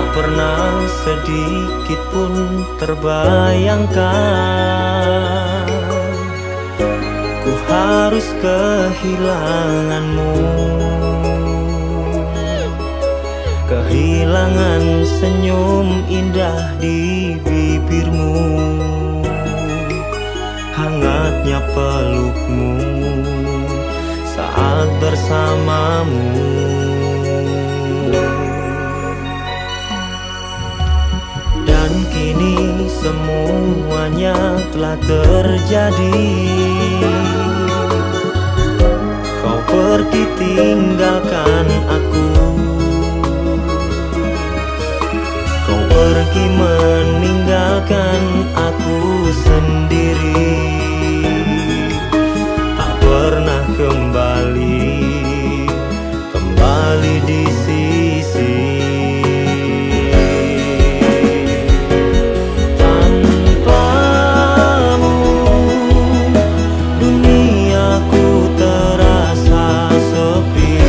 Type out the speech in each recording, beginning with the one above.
pernah sedikit pun terbayangkan ku harus kehilanganmu, kehilangan senyum indah di bibirmu, hangatnya pelukmu saat bersamamu. Dan kini semuanya telah terjadi, kau pergi tinggalkan aku, kau pergi meninggalkan aku sendiri, tak pernah kembali di sisi. Tanpamu duniaku terasa sepi.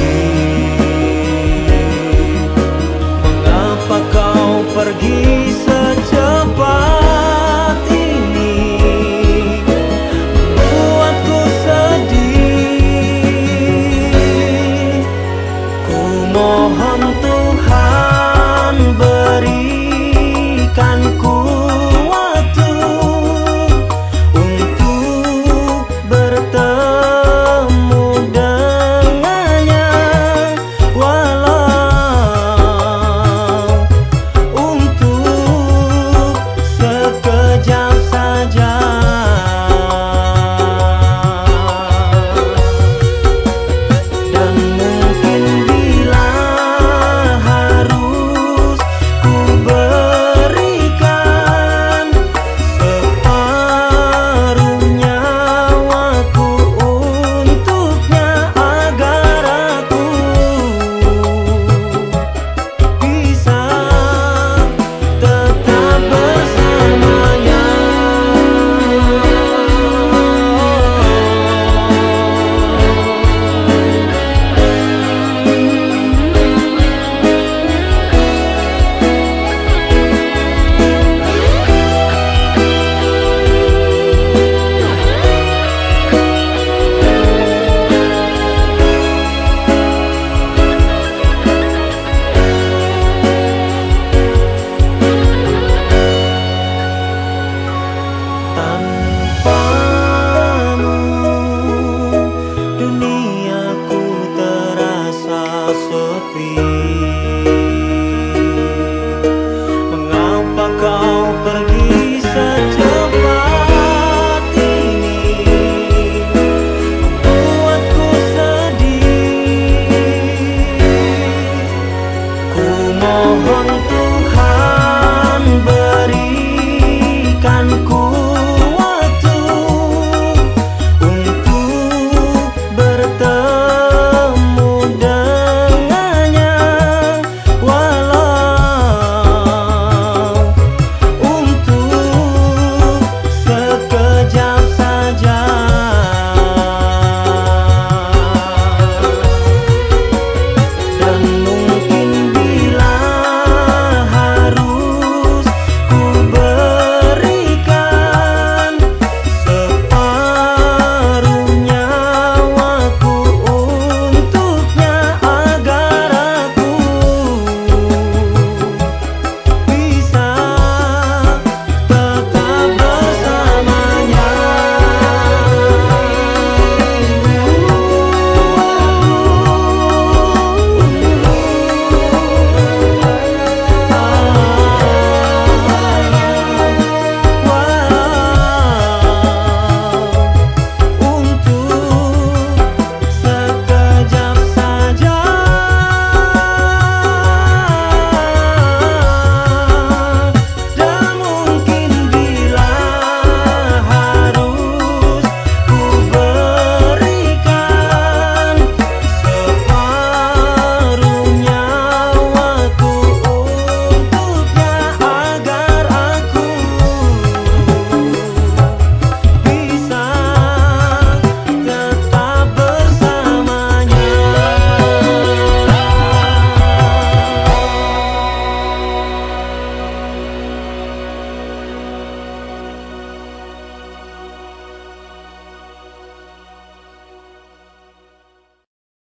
Mengapa kau pergi secepat ini, membuatku sedih. Ku mohon Tuhan berikanku waktu untuk bertemu dengannya, walau untuk sekejap saja. Dan mungkin bila harus ku berikan separuh nyawaku untuknya, agar aku bisa tetap bersamanya. Tanpamu duniaku terasa sepi. Mengapa kau pergi secepat ini, membuatku sedih. Ku mohon